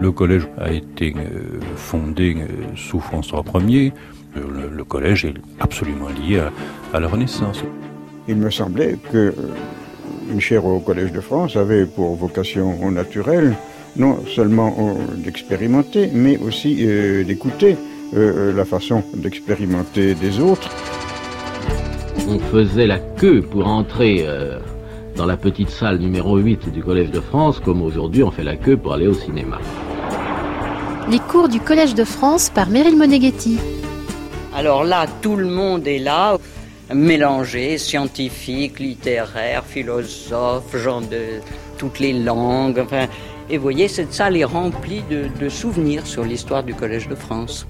Le collège a été fondé sous François Ier. Le collège est absolument lié à la Renaissance. Il me semblait qu'une chaire au Collège de France avait pour vocation naturelle non seulement d'expérimenter, mais aussi d'écouter la façon d'expérimenter des autres. On faisait la queue pour entrer dans la petite salle numéro 8 du Collège de France, comme aujourd'hui on fait la queue pour aller au cinéma. Les cours du Collège de France par Meryl Moneghetti. Alors là, tout le monde est là, mélangé, scientifique, littéraire, philosophe, gens de toutes les langues. Enfin, et vous voyez, cette salle est remplie de souvenirs sur l'histoire du Collège de France.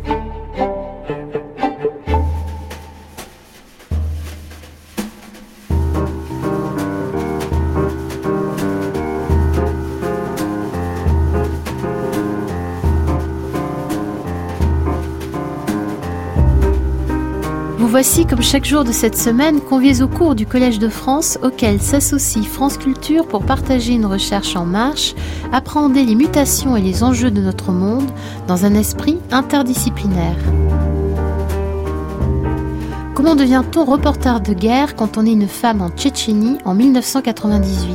Voici, comme chaque jour de cette semaine, conviés au cours du Collège de France, auquel s'associe France Culture pour partager une recherche en marche, appréhender les mutations et les enjeux de notre monde dans un esprit interdisciplinaire. Comment devient-on reporter de guerre quand on est une femme en Tchétchénie en 1998 ?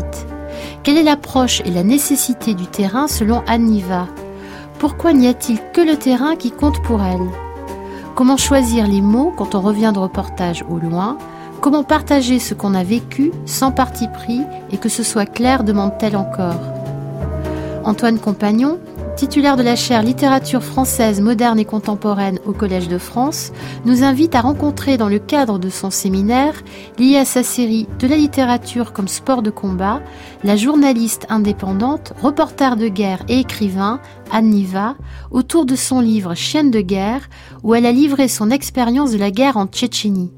Quelle est l'approche et la nécessité du terrain selon Anne Niva ? Pourquoi n'y a-t-il que le terrain qui compte pour elle ? Comment choisir les mots quand on revient de reportage au loin ? Comment partager ce qu'on a vécu sans parti pris et que ce soit clair, demande-t-elle encore. Antoine Compagnon, titulaire de la chaire Littérature française moderne et contemporaine au Collège de France, nous invite à rencontrer dans le cadre de son séminaire, lié à sa série De la littérature comme sport de combat, la journaliste indépendante, reporter de guerre et écrivain, Anne Niva, autour de son livre Chienne de guerre, où elle a livré son expérience de la guerre en Tchétchénie.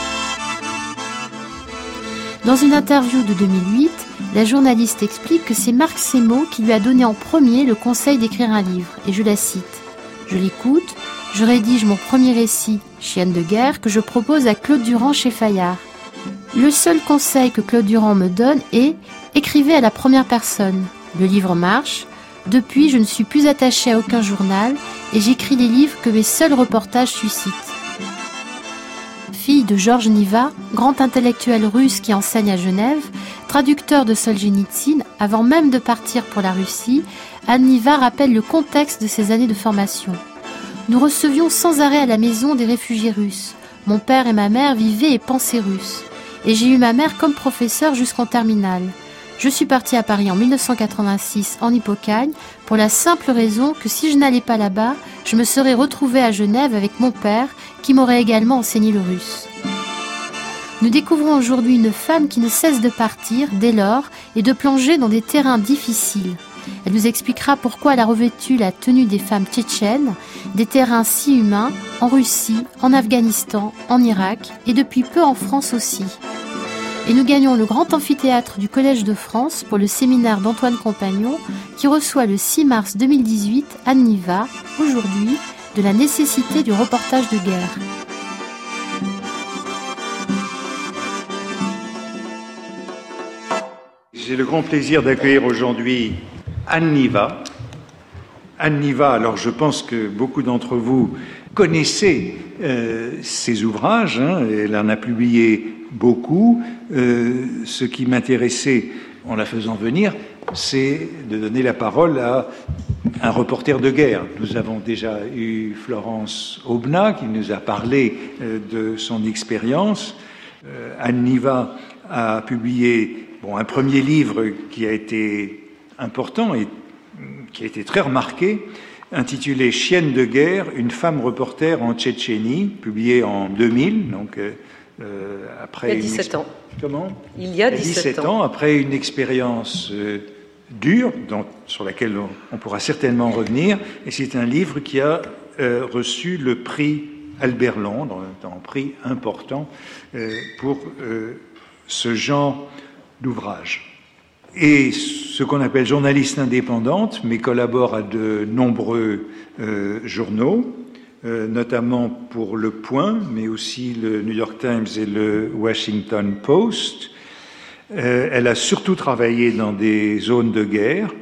Dans une interview de 2008, la journaliste explique que c'est Marc Semo qui lui a donné en premier le conseil d'écrire un livre, et je la cite. « Je l'écoute, je rédige mon premier récit, Chienne de guerre, que je propose à Claude Durand chez Fayard. Le seul conseil que Claude Durand me donne est « écrivez à la première personne. Le livre marche. Depuis, je ne suis plus attachée à aucun journal et j'écris les livres que mes seuls reportages suscitent. » Fille de Georges Niva, grand intellectuel russe qui enseigne à Genève, traducteur de Solzhenitsyn, avant même de partir pour la Russie, Anne Niva rappelle le contexte de ses années de formation. Nous recevions sans arrêt à la maison des réfugiés russes. Mon père et ma mère vivaient et pensaient russe. Et j'ai eu ma mère comme professeure jusqu'en terminale. Je suis partie à Paris en 1986 en Hippocagne pour la simple raison que si je n'allais pas là-bas, je me serais retrouvée à Genève avec mon père qui m'aurait également enseigné le russe. Nous découvrons aujourd'hui une femme qui ne cesse de partir dès lors et de plonger dans des terrains difficiles. Elle nous expliquera pourquoi elle a revêtu la tenue des femmes tchétchènes, des terrains si humains en Russie, en Afghanistan, en Irak et depuis peu en France aussi. Et nous gagnons le grand amphithéâtre du Collège de France pour le séminaire d'Antoine Compagnon qui reçoit le 6 mars 2018 Anne Niva, aujourd'hui, de la nécessité du reportage de guerre. J'ai le grand plaisir d'accueillir aujourd'hui Anne Niva. Anne Niva, alors je pense que beaucoup d'entre vous connaissez ses ouvrages, elle en a publié beaucoup. Ce qui m'intéressait en la faisant venir, c'est de donner la parole à un reporter de guerre. Nous avons déjà eu Florence Aubenas qui nous a parlé de son expérience. Anne Niva a publié un premier livre qui a été important et qui a été très remarqué, intitulé « Chienne de guerre, une femme reporter en Tchétchénie », publié en 2000, donc après... Il y a 17 ans. Comment ? Il y a 17 ans. Après une expérience dure, sur laquelle on pourra certainement revenir, et c'est un livre qui a reçu le prix Albert Londres, un prix important pour ce genre d'ouvrage. Et ce qu'on appelle journaliste indépendante, mais collabore à de nombreux journaux, notamment pour Le Point, mais aussi le New York Times et le Washington Post. Elle a surtout travaillé dans des zones de guerre,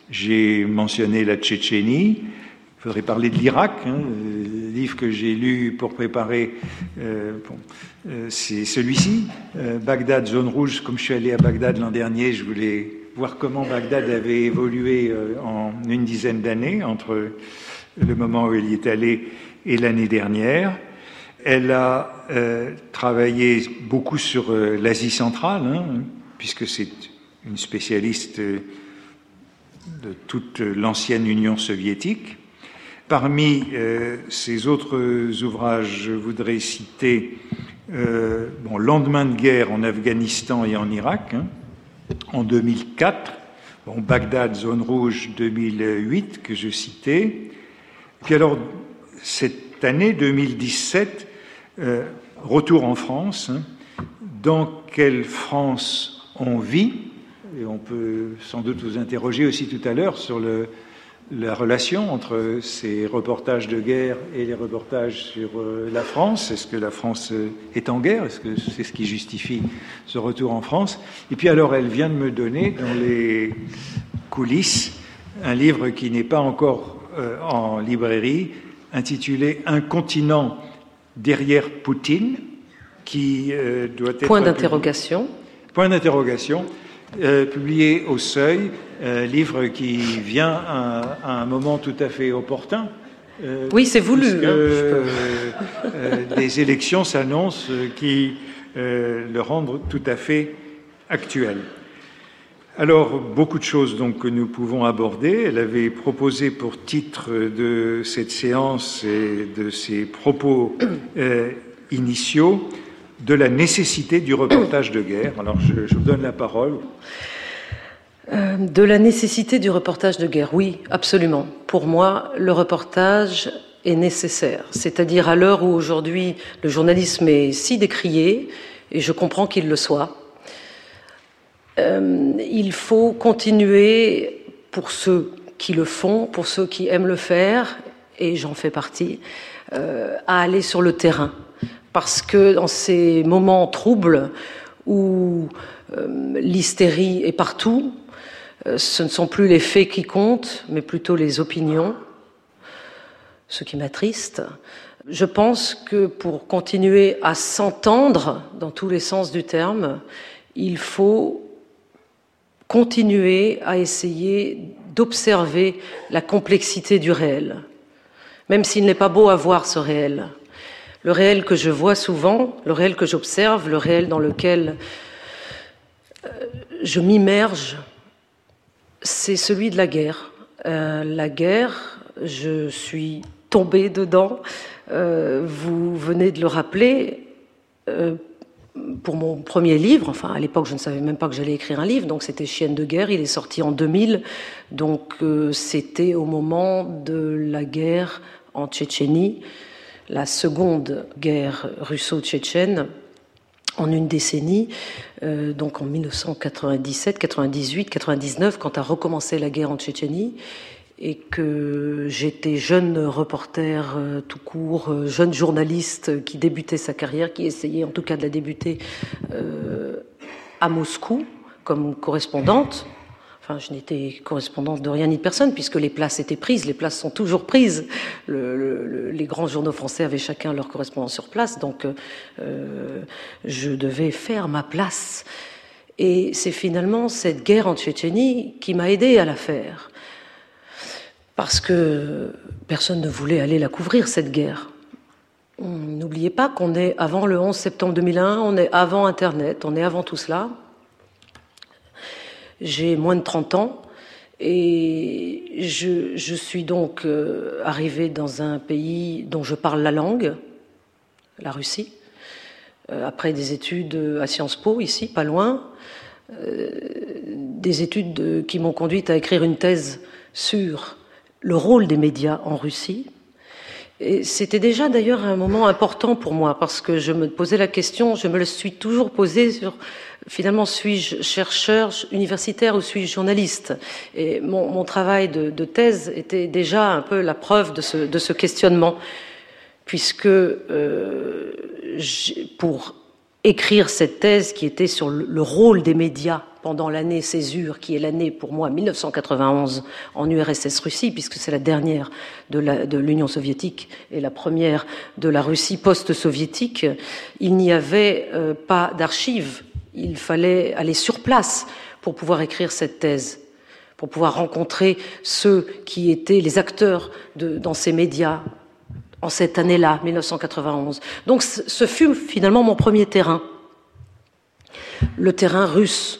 J'ai mentionné la Tchétchénie. Il faudrait parler de l'Irak. Le livre que j'ai lu pour préparer, c'est celui-ci, Bagdad, zone rouge. Comme je suis allé à Bagdad l'an dernier, je voulais voir comment Bagdad avait évolué en une dizaine d'années, entre le moment où elle y est allée et l'année dernière. Elle a travaillé beaucoup sur l'Asie centrale, puisque c'est une spécialiste de toute l'ancienne Union soviétique. Parmi ses autres ouvrages, je voudrais citer Lendemain de guerre en Afghanistan et en Irak, en 2004, Bagdad, zone rouge, 2008, que je citais. Puis alors, cette année 2017, retour en France. Dans quelle France on vit? Et on peut sans doute vous interroger aussi tout à l'heure sur la relation entre ces reportages de guerre et les reportages sur la France. Est-ce que la France est en guerre? Est-ce que c'est ce qui justifie ce retour en France? Et puis alors, elle vient de me donner, dans les coulisses, un livre qui n'est pas encore en librairie, intitulé « Un continent derrière Poutine », qui doit être... Point d'interrogation. Point d'interrogation. Publié au Seuil, livre qui vient à un moment tout à fait opportun. Oui, c'est voulu. Des élections s'annoncent qui le rendent tout à fait actuel. Alors, beaucoup de choses donc, que nous pouvons aborder. Elle avait proposé pour titre de cette séance et de ses propos initiaux de la nécessité du reportage de guerre. Alors, je vous donne la parole. De la nécessité du reportage de guerre, oui, absolument. Pour moi, le reportage est nécessaire. C'est-à-dire à l'heure où aujourd'hui le journalisme est si décrié, et je comprends qu'il le soit, il faut continuer, pour ceux qui le font, pour ceux qui aiment le faire, et j'en fais partie, à aller sur le terrain. Parce que dans ces moments troubles où l'hystérie est partout, ce ne sont plus les faits qui comptent, mais plutôt les opinions, ce qui m'attriste. Je pense que pour continuer à s'entendre dans tous les sens du terme, il faut continuer à essayer d'observer la complexité du réel, même s'il n'est pas beau à voir ce réel. Le réel que je vois souvent, le réel que j'observe, le réel dans lequel je m'immerge, c'est celui de la guerre. La guerre, je suis tombée dedans. Vous venez de le rappeler. Pour mon premier livre, enfin à l'époque je ne savais même pas que j'allais écrire un livre, donc c'était Chienne de guerre, il est sorti en 2000, donc c'était au moment de la guerre en Tchétchénie, la seconde guerre russo-tchétchène en une décennie, donc en 1997, 98, 99, quand a recommencé la guerre en Tchétchénie, et que j'étais jeune reporter tout court, jeune journaliste qui débutait sa carrière, qui essayait en tout cas de la débuter à Moscou comme correspondante. Enfin, je n'étais correspondante de rien ni de personne, puisque les places étaient prises, les places sont toujours prises. Les grands journaux français avaient chacun leur correspondant sur place, donc je devais faire ma place. Et c'est finalement cette guerre en Tchétchénie qui m'a aidée à la faire. Parce que personne ne voulait aller la couvrir, cette guerre. N'oubliez pas qu'on est avant le 11 septembre 2001, on est avant Internet, on est avant tout cela. J'ai moins de 30 ans et je suis donc arrivée dans un pays dont je parle la langue, la Russie, après des études à Sciences Po, ici, pas loin, des études qui m'ont conduite à écrire une thèse sur le rôle des médias en Russie. Et c'était déjà d'ailleurs un moment important pour moi, parce que je me posais la question, je me le suis toujours posée sur, finalement, suis-je chercheur universitaire ou suis-je journaliste? Et mon travail de thèse était déjà un peu la preuve de ce questionnement, puisque pour écrire cette thèse qui était sur le rôle des médias pendant l'année Césure, qui est l'année pour moi 1991 en URSS Russie, puisque c'est la dernière de l'Union soviétique et la première de la Russie post-soviétique, il n'y avait pas d'archives. Il fallait aller sur place pour pouvoir écrire cette thèse, pour pouvoir rencontrer ceux qui étaient les acteurs dans ces médias en cette année-là, 1991. Donc ce fut finalement mon premier terrain, le terrain russe.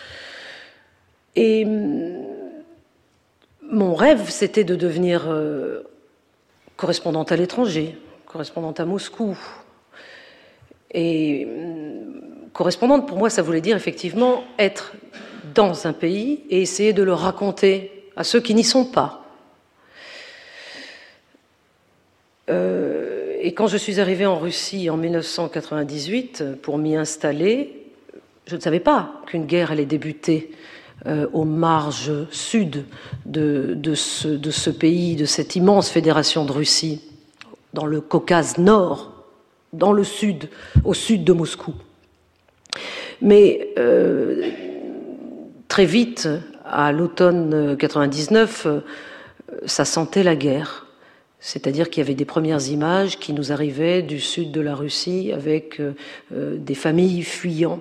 Et mon rêve, c'était de devenir correspondante à l'étranger, correspondante à Moscou. Et correspondante, pour moi, ça voulait dire effectivement être dans un pays et essayer de le raconter à ceux qui n'y sont pas. Et quand je suis arrivée en Russie en 1998 pour m'y installer, je ne savais pas qu'une guerre allait débuter aux marges sud de ce pays, de cette immense fédération de Russie, dans le Caucase Nord, dans le sud, au sud de Moscou. Mais très vite, à l'automne 99, ça sentait la guerre. C'est-à-dire qu'il y avait des premières images qui nous arrivaient du sud de la Russie avec des familles fuyant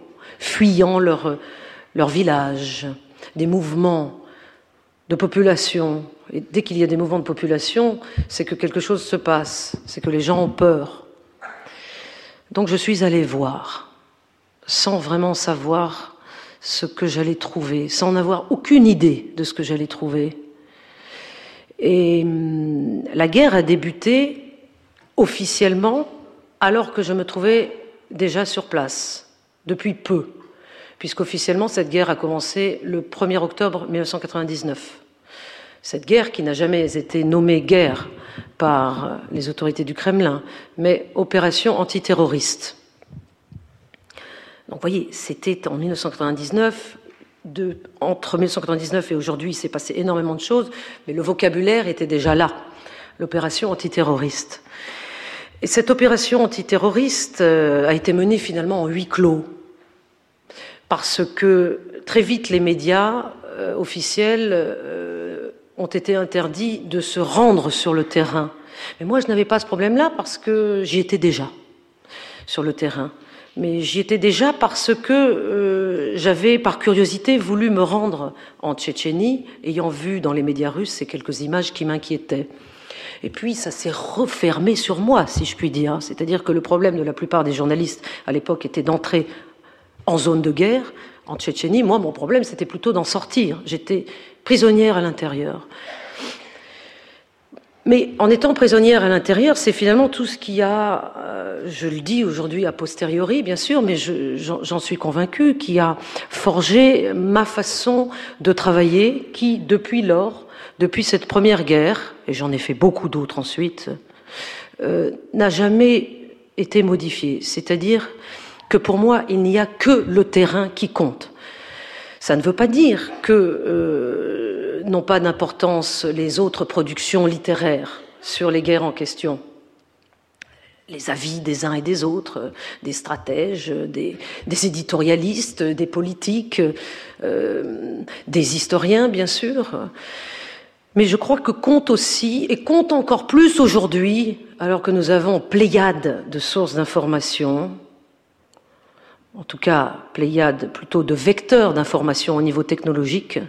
leur village, des mouvements de population. Et dès qu'il y a des mouvements de population, c'est que quelque chose se passe, c'est que les gens ont peur. Donc je suis allée voir, sans vraiment savoir ce que j'allais trouver, sans avoir aucune idée de ce que j'allais trouver. Et la guerre a débuté officiellement alors que je me trouvais déjà sur place, depuis peu, puisqu'officiellement cette guerre a commencé le 1er octobre 1999. Cette guerre qui n'a jamais été nommée guerre par les autorités du Kremlin, mais opération antiterroriste. Donc vous voyez, c'était en 1999... Entre 1999 et aujourd'hui, il s'est passé énormément de choses, mais le vocabulaire était déjà là, l'opération antiterroriste. Et cette opération antiterroriste a été menée finalement en huis clos, parce que très vite les médias officiels ont été interdits de se rendre sur le terrain. Mais moi, je n'avais pas ce problème-là parce que j'y étais déjà sur le terrain. Mais j'y étais déjà parce que j'avais, par curiosité, voulu me rendre en Tchétchénie, ayant vu dans les médias russes ces quelques images qui m'inquiétaient. Et puis, ça s'est refermé sur moi, si je puis dire. C'est-à-dire que le problème de la plupart des journalistes, à l'époque, était d'entrer en zone de guerre, en Tchétchénie. Moi, mon problème, c'était plutôt d'en sortir. J'étais prisonnière à l'intérieur. Mais en étant prisonnière à l'intérieur, c'est finalement tout ce qui a, je le dis aujourd'hui a posteriori, bien sûr, mais j'en suis convaincue, qui a forgé ma façon de travailler, qui, depuis lors, depuis cette première guerre, et j'en ai fait beaucoup d'autres ensuite, n'a jamais été modifiée. C'est-à-dire que pour moi, il n'y a que le terrain qui compte. Ça ne veut pas dire que n'ont pas d'importance les autres productions littéraires sur les guerres en question. Les avis des uns et des autres, des stratèges, des éditorialistes, des politiques, des historiens, bien sûr. Mais je crois que compte aussi, et compte encore plus aujourd'hui, alors que nous avons pléiade de sources d'information, en tout cas pléiade plutôt de vecteurs d'information au niveau technologique,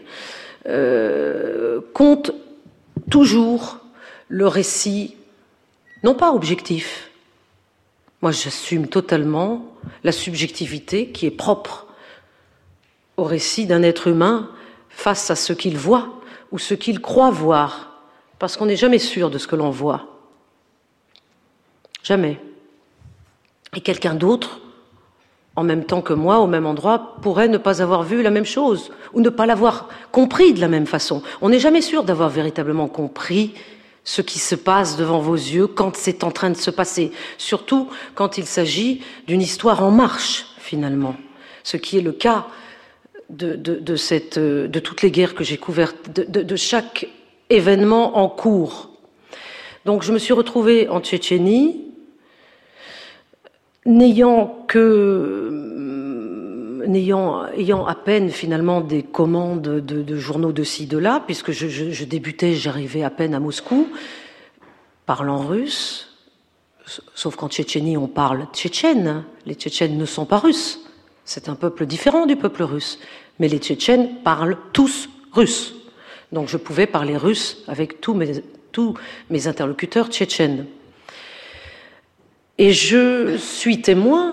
compte toujours le récit, non pas objectif. Moi, j'assume totalement la subjectivité qui est propre au récit d'un être humain face à ce qu'il voit ou ce qu'il croit voir, parce qu'on n'est jamais sûr de ce que l'on voit. Jamais. Et quelqu'un d'autre, en même temps que moi, au même endroit, pourrait ne pas avoir vu la même chose, ou ne pas l'avoir compris de la même façon. On n'est jamais sûr d'avoir véritablement compris ce qui se passe devant vos yeux quand c'est en train de se passer, surtout quand il s'agit d'une histoire en marche, finalement. Ce qui est le cas de toutes les guerres que j'ai couvertes, de chaque événement en cours. Donc je me suis retrouvée en Tchétchénie, ayant à peine finalement des commandes de journaux de ci, de là, puisque je débutais, j'arrivais à peine à Moscou, parlant russe, sauf qu'en Tchétchénie on parle tchétchène, les Tchétchènes ne sont pas russes, c'est un peuple différent du peuple russe, mais les Tchétchènes parlent tous russe, donc je pouvais parler russe avec tous mes interlocuteurs tchétchènes. Et je suis témoin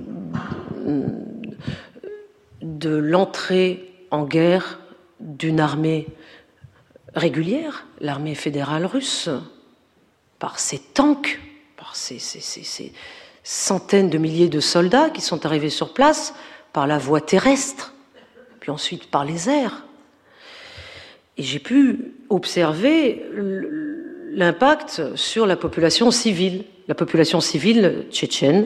de l'entrée en guerre d'une armée régulière, l'armée fédérale russe, par ses tanks, par ces centaines de milliers de soldats qui sont arrivés sur place, par la voie terrestre, puis ensuite par les airs. Et j'ai pu observer l'impact sur la population civile tchétchène,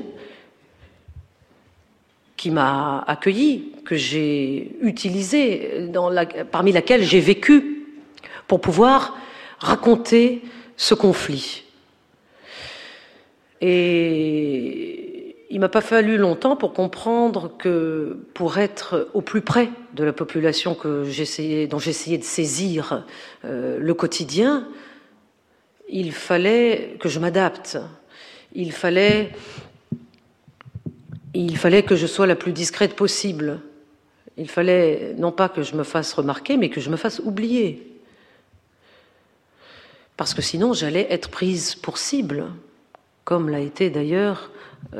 qui m'a accueilli, que j'ai utilisé, parmi laquelle j'ai vécu, pour pouvoir raconter ce conflit. Et il m'a pas fallu longtemps pour comprendre que pour être au plus près de la population dont j'essayais de saisir le quotidien, il fallait que je m'adapte. Il fallait que je sois la plus discrète possible. Il fallait non pas que je me fasse remarquer, mais que je me fasse oublier. Parce que sinon, j'allais être prise pour cible, comme l'a été d'ailleurs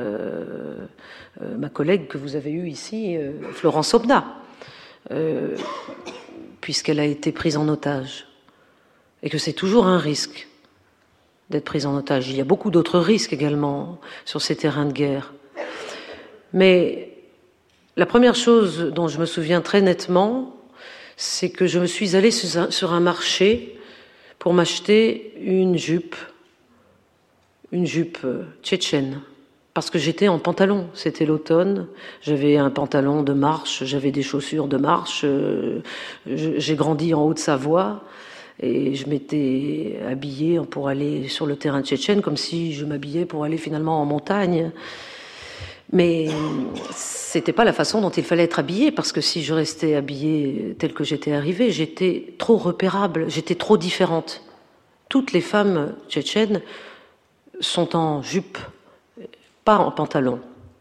ma collègue que vous avez eue ici, Florence Aubenas, puisqu'elle a été prise en otage. Et que c'est toujours un risque d'être prise en otage. Il y a beaucoup d'autres risques également sur ces terrains de guerre. Mais la première chose dont je me souviens très nettement, c'est que je me suis allée sur un marché pour m'acheter une jupe tchétchène, parce que j'étais en pantalon, c'était l'automne, j'avais un pantalon de marche, j'avais des chaussures de marche, j'ai grandi en Haute-Savoie, et je m'étais habillée pour aller sur le terrain tchétchène comme si je m'habillais pour aller finalement en montagne. Mais c'était pas la façon dont il fallait être habillée, parce que si je restais habillée telle que j'étais arrivée, j'étais trop repérable, j'étais trop différente. Toutes les femmes tchétchènes sont en jupe, pas en pantalon.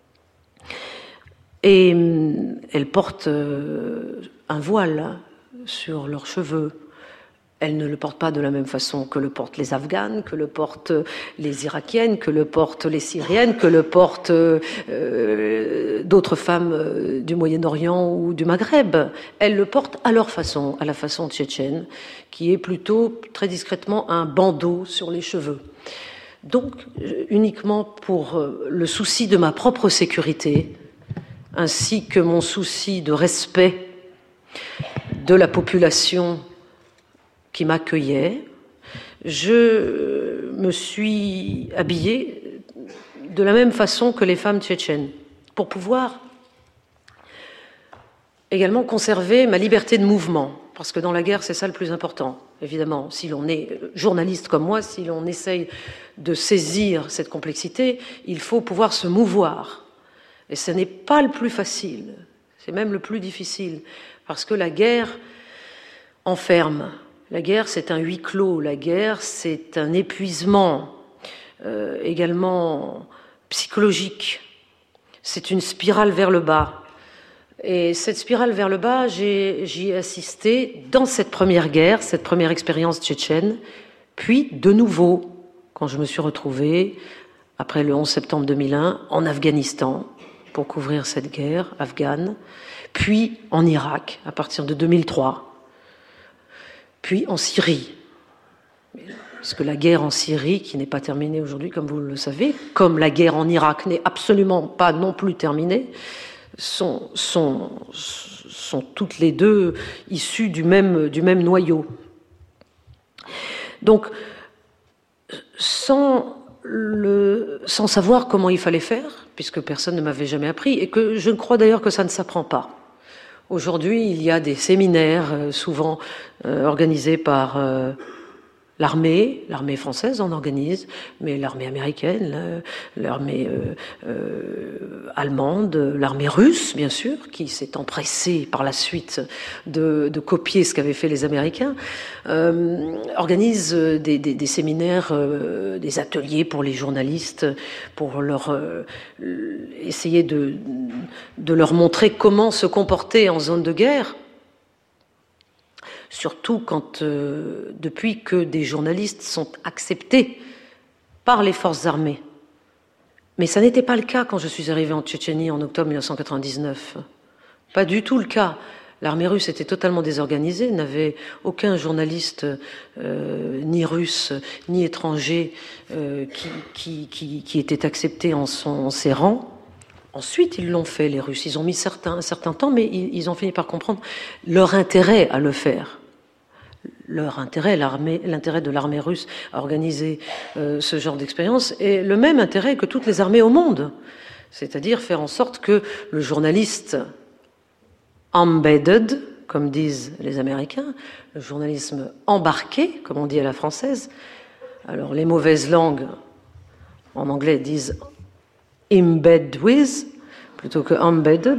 Et elles portent un voile sur leurs cheveux. Elles ne le portent pas de la même façon que le portent les Afghanes, que le portent les Irakiennes, que le portent les Syriennes, que le portent d'autres femmes du Moyen-Orient ou du Maghreb. Elles le portent à leur façon, à la façon tchétchène, qui est plutôt très discrètement un bandeau sur les cheveux. Donc, uniquement pour le souci de ma propre sécurité, ainsi que mon souci de respect de la population qui m'accueillait, je me suis habillée de la même façon que les femmes tchétchènes, pour pouvoir également conserver ma liberté de mouvement, parce que dans la guerre, c'est ça le plus important. Évidemment, si l'on est journaliste comme moi, si l'on essaye de saisir cette complexité, il faut pouvoir se mouvoir. Et ce n'est pas le plus facile, c'est même le plus difficile, parce que la guerre enferme. La guerre, c'est un huis clos. La guerre, c'est un épuisement également psychologique. C'est une spirale vers le bas. Et cette spirale vers le bas, j'y ai assisté dans cette première guerre, cette première expérience tchétchène, puis de nouveau, quand je me suis retrouvée, après le 11 septembre 2001, en Afghanistan, pour couvrir cette guerre afghane, puis en Irak, à partir de 2003. Puis en Syrie, puisque la guerre en Syrie, qui n'est pas terminée aujourd'hui, comme vous le savez, comme la guerre en Irak n'est absolument pas non plus terminée, sont toutes les deux issues du même noyau. Donc, sans savoir comment il fallait faire, puisque personne ne m'avait jamais appris, et que je crois d'ailleurs que ça ne s'apprend pas. Aujourd'hui, il y a des séminaires, souvent organisés par L'armée française en organise, mais l'armée américaine, l'armée allemande, l'armée russe, bien sûr, qui s'est empressée par la suite de copier ce qu'avaient fait les Américains, organise des séminaires, des ateliers pour les journalistes, pour leur essayer de leur montrer comment se comporter en zone de guerre. Surtout quand, depuis que des journalistes sont acceptés par les forces armées. Mais ça n'était pas le cas quand je suis arrivée en Tchétchénie en octobre 1999. Pas du tout le cas. L'armée russe était totalement désorganisée, n'avait aucun journaliste, ni russe, ni étranger, qui était accepté en ses rangs. Ensuite, ils l'ont fait, les Russes. Ils ont mis un certain temps, mais ils ont fini par comprendre leur intérêt à le faire. Leur intérêt, l'intérêt de l'armée russe à organiser ce genre d'expérience est le même intérêt que toutes les armées au monde. C'est-à-dire faire en sorte que le journaliste embedded, comme disent les Américains, le journalisme embarqué, comme on dit à la française. Alors, les mauvaises langues, en anglais, disent embed with, plutôt que embedded.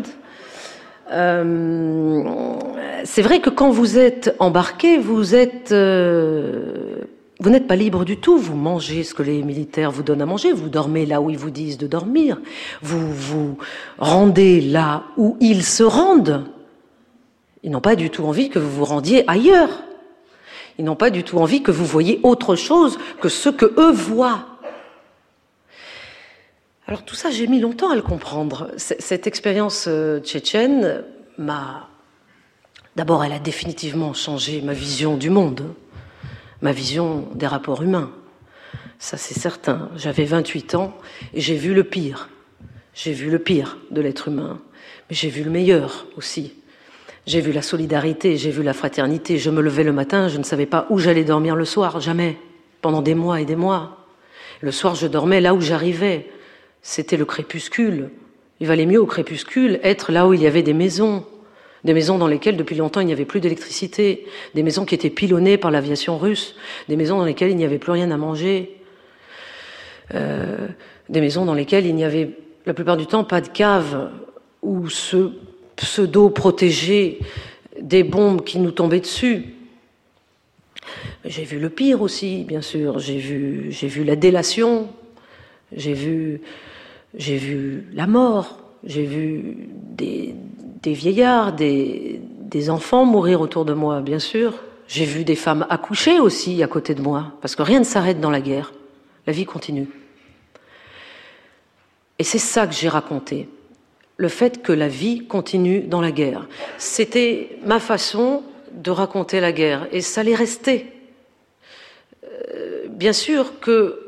C'est vrai que quand vous êtes embarqué, vous n'êtes pas libre du tout. Vous mangez ce que les militaires vous donnent à manger, vous dormez là où ils vous disent de dormir, vous vous rendez là où ils se rendent. Ils n'ont pas du tout envie que vous vous rendiez ailleurs. Ils n'ont pas du tout envie que vous voyiez autre chose que ce que eux voient. Alors tout ça, j'ai mis longtemps à le comprendre. Cette expérience tchétchène D'abord, elle a définitivement changé ma vision du monde, ma vision des rapports humains. Ça, c'est certain. J'avais 28 ans et j'ai vu le pire. J'ai vu le pire de l'être humain. Mais j'ai vu le meilleur aussi. J'ai vu la solidarité, j'ai vu la fraternité. Je me levais le matin, je ne savais pas où j'allais dormir le soir, jamais. Pendant des mois et des mois. Le soir, je dormais là où j'arrivais. C'était le crépuscule. Il valait mieux au crépuscule être là où il y avait des maisons dans lesquelles depuis longtemps il n'y avait plus d'électricité, des maisons qui étaient pilonnées par l'aviation russe, des maisons dans lesquelles il n'y avait plus rien à manger, des maisons dans lesquelles il n'y avait la plupart du temps pas de cave où se pseudo-protéger des bombes qui nous tombaient dessus. J'ai vu le pire aussi, bien sûr. J'ai vu la délation, j'ai vu la mort, j'ai vu des vieillards, des enfants mourir autour de moi, bien sûr. J'ai vu des femmes accoucher aussi à côté de moi, parce que rien ne s'arrête dans la guerre. La vie continue. Et c'est ça que j'ai raconté. Le fait que la vie continue dans la guerre. C'était ma façon de raconter la guerre, et ça l'est resté. Bien sûr que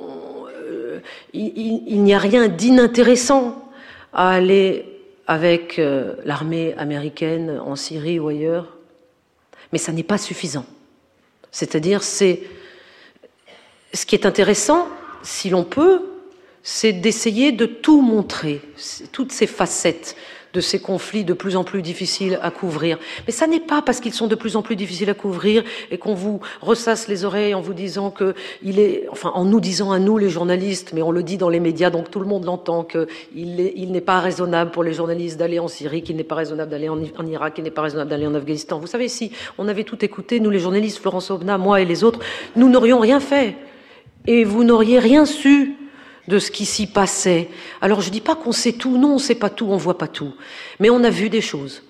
il n'y a rien d'inintéressant à aller avec l'armée américaine en Syrie ou ailleurs, mais ça n'est pas suffisant. C'est-à-dire, ce qui est intéressant, si l'on peut, c'est d'essayer de tout montrer, toutes ces facettes de ces conflits de plus en plus difficiles à couvrir. Mais ça n'est pas parce qu'ils sont de plus en plus difficiles à couvrir et qu'on vous ressasse les oreilles en vous disant en nous disant à nous les journalistes, mais on le dit dans les médias, donc tout le monde l'entend, qu'il n'est pas raisonnable pour les journalistes d'aller en Syrie, qu'il n'est pas raisonnable d'aller en Irak, qu'il n'est pas raisonnable d'aller en Afghanistan. Vous savez, si on avait tout écouté, nous les journalistes, Florence Aubenas, moi et les autres, nous n'aurions rien fait. Et vous n'auriez rien su de ce qui s'y passait. Alors je dis pas qu'on sait tout, non, on sait pas tout, on voit pas tout, mais on a vu des choses.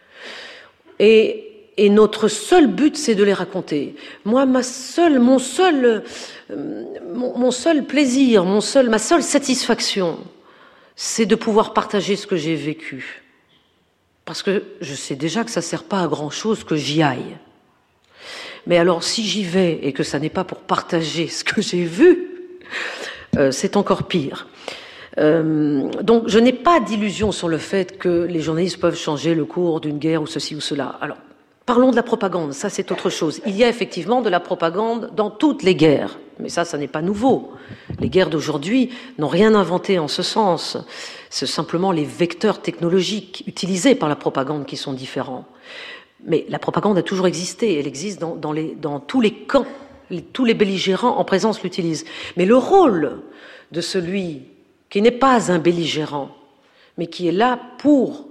Et notre seul but, c'est de les raconter. Moi, mon seul plaisir, ma seule satisfaction, c'est de pouvoir partager ce que j'ai vécu. Parce que je sais déjà que ça sert pas à grand chose que j'y aille. Mais alors, si j'y vais et que ça n'est pas pour partager ce que j'ai vu, c'est encore pire. Donc je n'ai pas d'illusion sur le fait que les journalistes peuvent changer le cours d'une guerre ou ceci ou cela. Alors, parlons de la propagande, ça c'est autre chose. Il y a effectivement de la propagande dans toutes les guerres, mais ça n'est pas nouveau. Les guerres d'aujourd'hui n'ont rien inventé en ce sens. C'est simplement les vecteurs technologiques utilisés par la propagande qui sont différents. Mais la propagande a toujours existé, elle existe dans tous les camps Tous les belligérants en présence l'utilisent. Mais le rôle de celui qui n'est pas un belligérant, mais qui est là pour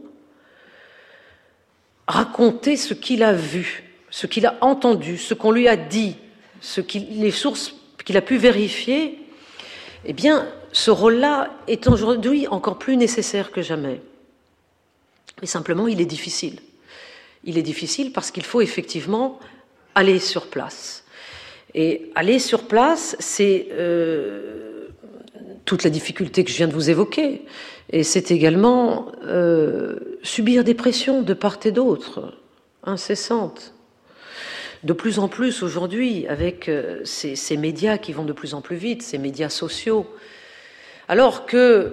raconter ce qu'il a vu, ce qu'il a entendu, ce qu'on lui a dit, les sources qu'il a pu vérifier, eh bien, ce rôle-là est aujourd'hui encore plus nécessaire que jamais. Mais simplement, il est difficile. Il est difficile parce qu'il faut effectivement aller sur place. Et aller sur place, c'est toute la difficulté que je viens de vous évoquer. Et c'est également subir des pressions de part et d'autre, incessantes. De plus en plus aujourd'hui, avec ces médias qui vont de plus en plus vite, ces médias sociaux, alors que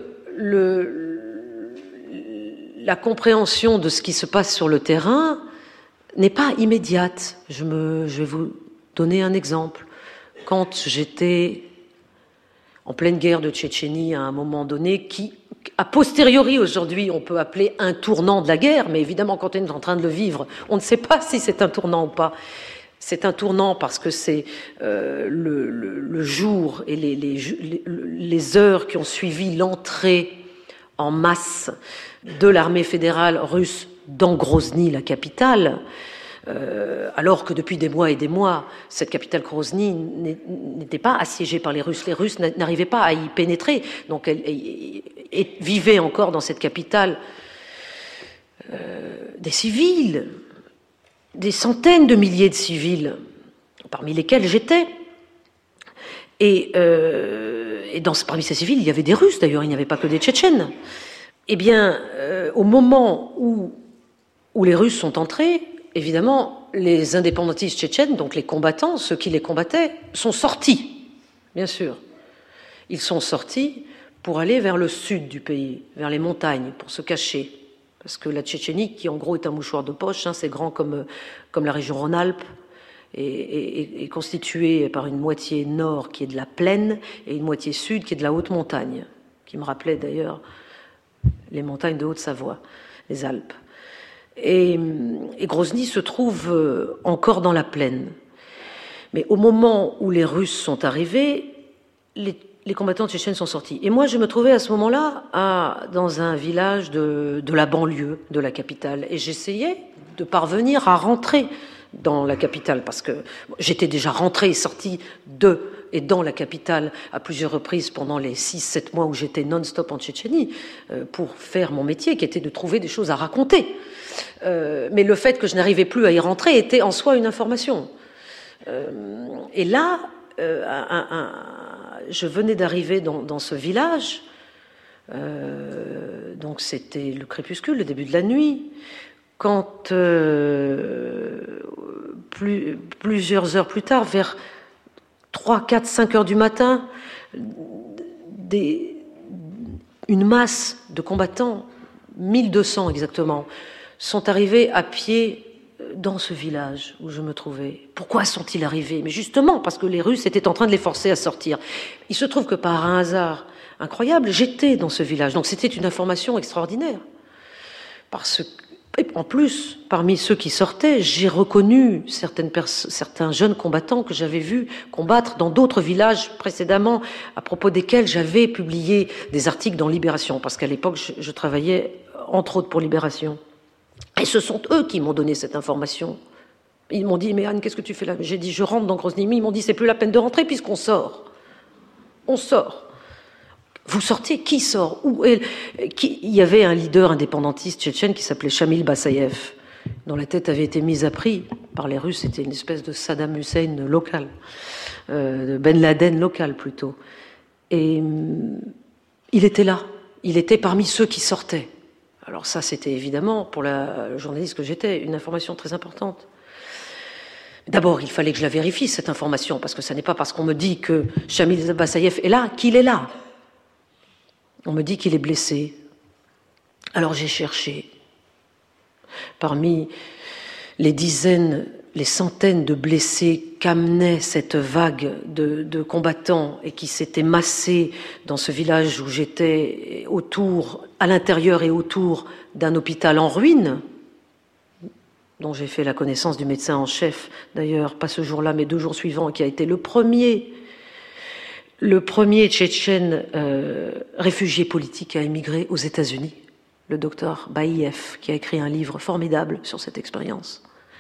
la compréhension de ce qui se passe sur le terrain n'est pas immédiate. Je vais vous donner un exemple. Quand j'étais en pleine guerre de Tchétchénie à un moment donné, qui, a posteriori aujourd'hui, on peut appeler un tournant de la guerre, mais évidemment quand on est en train de le vivre, on ne sait pas si c'est un tournant ou pas. C'est un tournant parce que c'est le jour et les heures qui ont suivi l'entrée en masse de l'armée fédérale russe dans Grozny, la capitale, alors que depuis des mois et des mois, cette capitale Grozny n'était pas assiégée par les Russes. Les Russes n'arrivaient pas à y pénétrer, donc elle vivait encore dans cette capitale des civils, des centaines de milliers de civils, parmi lesquels j'étais. Et parmi ces civils, il y avait des Russes d'ailleurs, il n'y avait pas que des Tchétchènes. Eh bien, au moment où les Russes sont entrés, évidemment, les indépendantistes tchétchènes, donc les combattants, ceux qui les combattaient, sont sortis, bien sûr. Ils sont sortis pour aller vers le sud du pays, vers les montagnes, pour se cacher. Parce que la Tchétchénie, qui en gros est un mouchoir de poche, c'est grand comme la région Rhône-Alpes, est constituée par une moitié nord qui est de la plaine et une moitié sud qui est de la haute montagne, qui me rappelait d'ailleurs les montagnes de Haute-Savoie, les Alpes. Et Grozny se trouve encore dans la plaine. Mais au moment où les Russes sont arrivés, les combattants tchétchènes sont sortis. Et moi, je me trouvais à ce moment-là dans un village de la banlieue de la capitale. Et j'essayais de parvenir à rentrer dans la capitale, parce que j'étais déjà rentrée et sortie et dans la capitale à plusieurs reprises pendant les 6-7 mois où j'étais non-stop en Tchétchénie pour faire mon métier, qui était de trouver des choses à raconter. Mais le fait que je n'arrivais plus à y rentrer était en soi une information. Et là, je venais d'arriver dans ce village, donc c'était le crépuscule, le début de la nuit, quand plusieurs heures plus tard, vers 3, 4, 5 heures du matin, une masse de combattants, 1200 exactement, sont arrivés à pied dans ce village où je me trouvais. Pourquoi sont-ils arrivés? Mais justement parce que les Russes étaient en train de les forcer à sortir. Il se trouve que par un hasard incroyable, j'étais dans ce village. Donc c'était une information extraordinaire. En plus, parmi ceux qui sortaient, j'ai reconnu certains jeunes combattants que j'avais vus combattre dans d'autres villages précédemment, à propos desquels j'avais publié des articles dans Libération, parce qu'à l'époque, je travaillais entre autres pour Libération. Et ce sont eux qui m'ont donné cette information. Ils m'ont dit, mais Anne, qu'est-ce que tu fais là? J'ai dit, je rentre dans Grozny. Ils m'ont dit, c'est plus la peine de rentrer puisqu'on sort. On sort. Vous sortez? Qui sort? Il y avait un leader indépendantiste tchétchène qui s'appelait Shamil Basayev, dont la tête avait été mise à prix par les Russes. C'était une espèce de Saddam Hussein local, de Ben Laden local plutôt. Et il était là. Il était parmi ceux qui sortaient. Alors ça, c'était évidemment, pour la journaliste que j'étais, une information très importante. D'abord, il fallait que je la vérifie, cette information, parce que ce n'est pas parce qu'on me dit que Shamil Basayev est là qu'il est là. On me dit qu'il est blessé. Alors j'ai cherché. Parmi les dizaines, les centaines de blessés qu'amenait cette vague de combattants et qui s'étaient massés dans ce village où j'étais, à l'intérieur et autour d'un hôpital en ruine, dont j'ai fait la connaissance du médecin en chef, d'ailleurs, pas ce jour-là, mais 2 jours suivants, qui a été le premier Tchétchène réfugié politique à émigrer aux États-Unis, le docteur Baïev, qui a écrit un livre formidable sur cette expérience.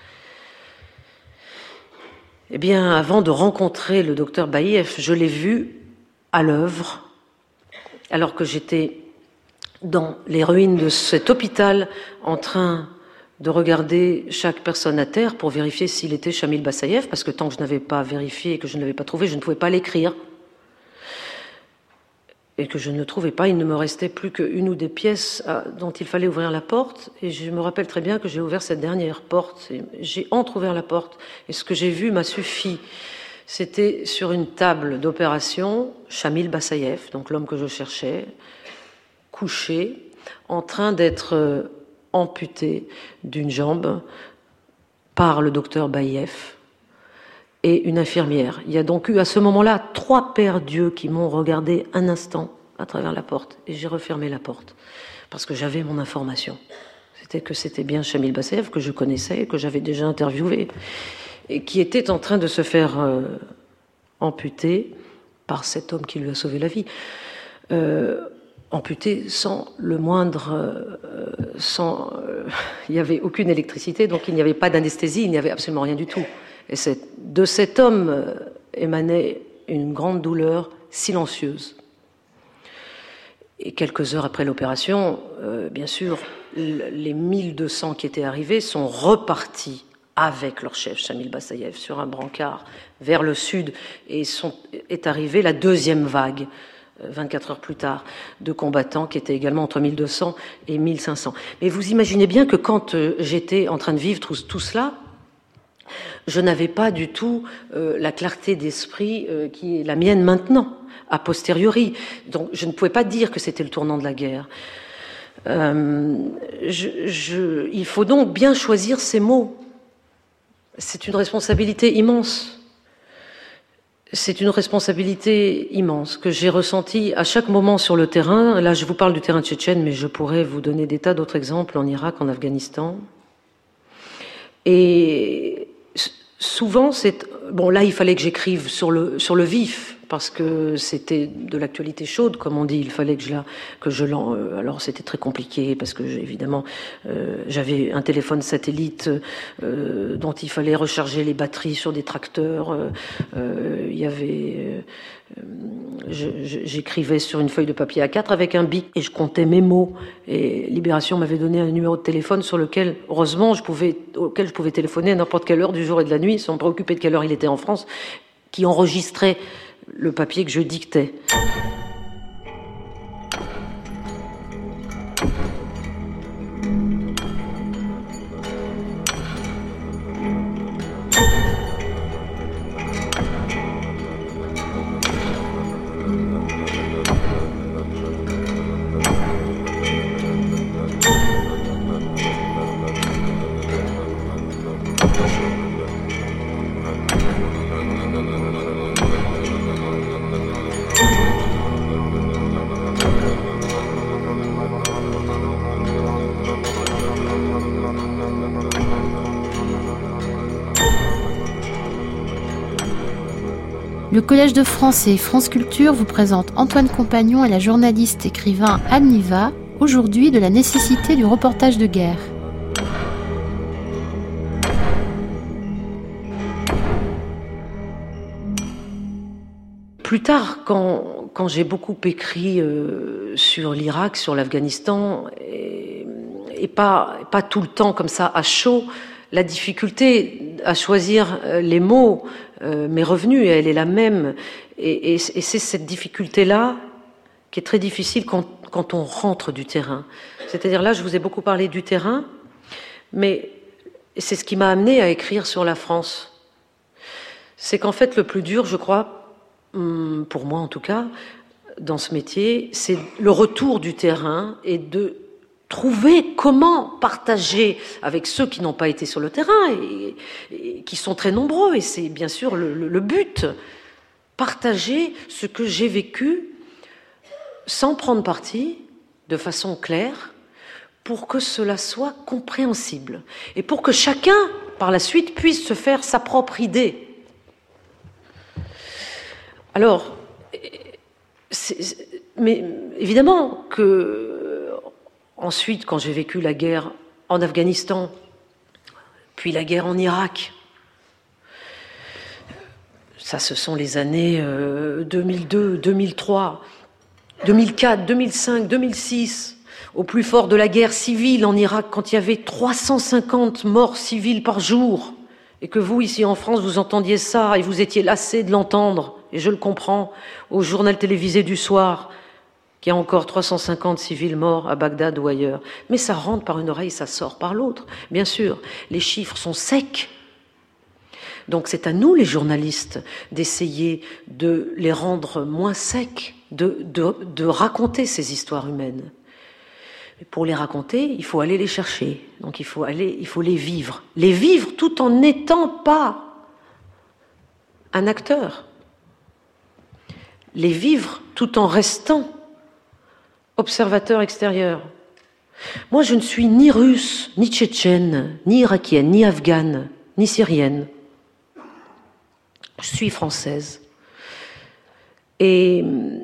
Eh bien, avant de rencontrer le docteur Baïev, je l'ai vu à l'œuvre, alors que j'étais dans les ruines de cet hôpital, en train de regarder chaque personne à terre pour vérifier s'il était Chamil Bassaïev, parce que tant que je n'avais pas vérifié et que je ne l'avais pas trouvé, je ne pouvais pas l'écrire. Et que je ne le trouvais pas, il ne me restait plus qu'une ou des pièces dont il fallait ouvrir la porte. Et je me rappelle très bien que j'ai ouvert cette dernière porte. J'ai entrouvert la porte. Et ce que j'ai vu m'a suffi. C'était sur une table d'opération, Chamil Bassaïev, donc l'homme que je cherchais, couché, en train d'être amputé d'une jambe par le docteur Baïev et une infirmière. Il y a donc eu à ce moment-là 3 paires d'yeux qui m'ont regardé un instant à travers la porte, et j'ai refermé la porte parce que j'avais mon information. C'était bien Chamil Bassaïev, que je connaissais, que j'avais déjà interviewé, et qui était en train de se faire amputer par cet homme qui lui a sauvé la vie. Amputé sans le moindre... il n'y avait aucune électricité, donc il n'y avait pas d'anesthésie, il n'y avait absolument rien du tout. Et de cet homme émanait une grande douleur silencieuse. Et quelques heures après l'opération, bien sûr, les 1200 qui étaient arrivés sont repartis avec leur chef, Chamil Bassaïev, sur un brancard vers le sud, et est arrivée la 2e vague, 24 heures plus tard, de combattants qui étaient également entre 1200 et 1500. Mais vous imaginez bien que quand j'étais en train de vivre tout cela, je n'avais pas du tout la clarté d'esprit qui est la mienne maintenant, a posteriori. Donc je ne pouvais pas dire que c'était le tournant de la guerre. Il faut donc bien choisir ses mots. C'est une responsabilité immense. C'est une responsabilité immense que j'ai ressentie à chaque moment sur le terrain. Là, je vous parle du terrain tchétchène, mais je pourrais vous donner des tas d'autres exemples en Irak, en Afghanistan. Et souvent, bon, là, il fallait que j'écrive sur le vif, parce que c'était de l'actualité chaude, comme on dit. Il fallait alors c'était très compliqué, parce que évidemment, j'avais un téléphone satellite dont il fallait recharger les batteries sur des tracteurs. Il y avait... j'écrivais sur une feuille de papier A4 avec un bic et je comptais mes mots. Et Libération m'avait donné un numéro de téléphone sur lequel, heureusement, auquel je pouvais téléphoner à n'importe quelle heure du jour et de la nuit, sans me préoccuper de quelle heure il était en France, qui enregistrait le papier que je dictais. Le Collège de France et France Culture vous présente Antoine Compagnon et la journaliste écrivain Anne Niva, aujourd'hui de la nécessité du reportage de guerre. Plus tard, quand j'ai beaucoup écrit sur l'Irak, sur l'Afghanistan, et pas tout le temps comme ça à chaud, la difficulté à choisir les mots m'est revenue, et elle est la même. Et c'est cette difficulté-là qui est très difficile quand on rentre du terrain. C'est-à-dire là, je vous ai beaucoup parlé du terrain, mais c'est ce qui m'a amené à écrire sur la France. C'est qu'en fait, le plus dur, je crois, pour moi en tout cas, dans ce métier, c'est le retour du terrain et de trouver comment partager avec ceux qui n'ont pas été sur le terrain et qui sont très nombreux, et c'est bien sûr le but, partager ce que j'ai vécu sans prendre parti, de façon claire, pour que cela soit compréhensible et pour que chacun, par la suite, puisse se faire sa propre idée. Alors, mais évidemment que ensuite, quand j'ai vécu la guerre en Afghanistan, puis la guerre en Irak, ça ce sont les années 2002, 2003, 2004, 2005, 2006, au plus fort de la guerre civile en Irak, quand il y avait 350 morts civils par jour, et que vous, ici en France, vous entendiez ça, et vous étiez lassés de l'entendre, et je le comprends, au journal télévisé du soir, qu'il y a encore 350 civils morts à Bagdad ou ailleurs. Mais ça rentre par une oreille, ça sort par l'autre. Bien sûr, les chiffres sont secs. Donc c'est à nous, les journalistes, d'essayer de les rendre moins secs, de raconter ces histoires humaines. Mais pour les raconter, il faut aller les chercher. Donc il faut les vivre. Les vivre tout en n'étant pas un acteur. Les vivre tout en restant observateur extérieur. Moi, je ne suis ni russe, ni tchétchène, ni irakienne, ni afghane, ni syrienne. Je suis française. Et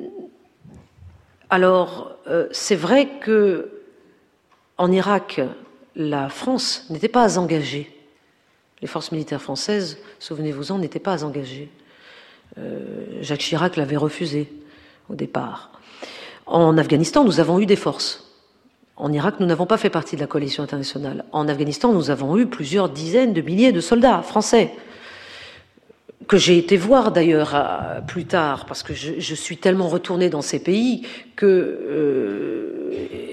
alors, c'est vrai que en Irak, la France n'était pas engagée. Les forces militaires françaises, souvenez-vous-en, n'étaient pas engagées. Jacques Chirac l'avait refusé au départ. En Afghanistan, nous avons eu des forces. En Irak, nous n'avons pas fait partie de la coalition internationale. En Afghanistan, nous avons eu plusieurs dizaines de milliers de soldats français, que j'ai été voir d'ailleurs plus tard, parce que je suis tellement retournée dans ces pays que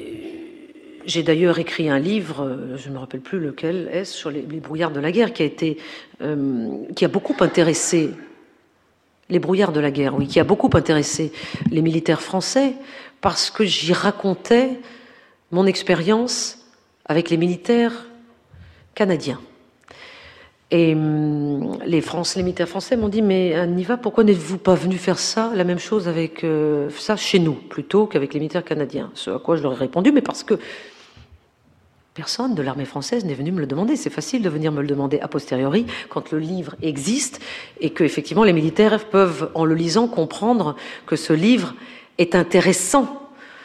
j'ai d'ailleurs écrit un livre, je ne me rappelle plus lequel est-ce, sur les brouillards de la guerre, qui a beaucoup intéressé les brouillards de la guerre, oui, qui a beaucoup intéressé les militaires français, parce que j'y racontais mon expérience avec les militaires canadiens. Et les militaires français m'ont dit, mais Anniva, pourquoi n'êtes-vous pas venu faire ça, la même chose avec ça chez nous, plutôt qu'avec les militaires canadiens? Ce à quoi je leur ai répondu, mais parce que personne de l'armée française n'est venu me le demander. C'est facile de venir me le demander a posteriori, quand le livre existe, et que effectivement les militaires peuvent, en le lisant, comprendre que ce livre est intéressant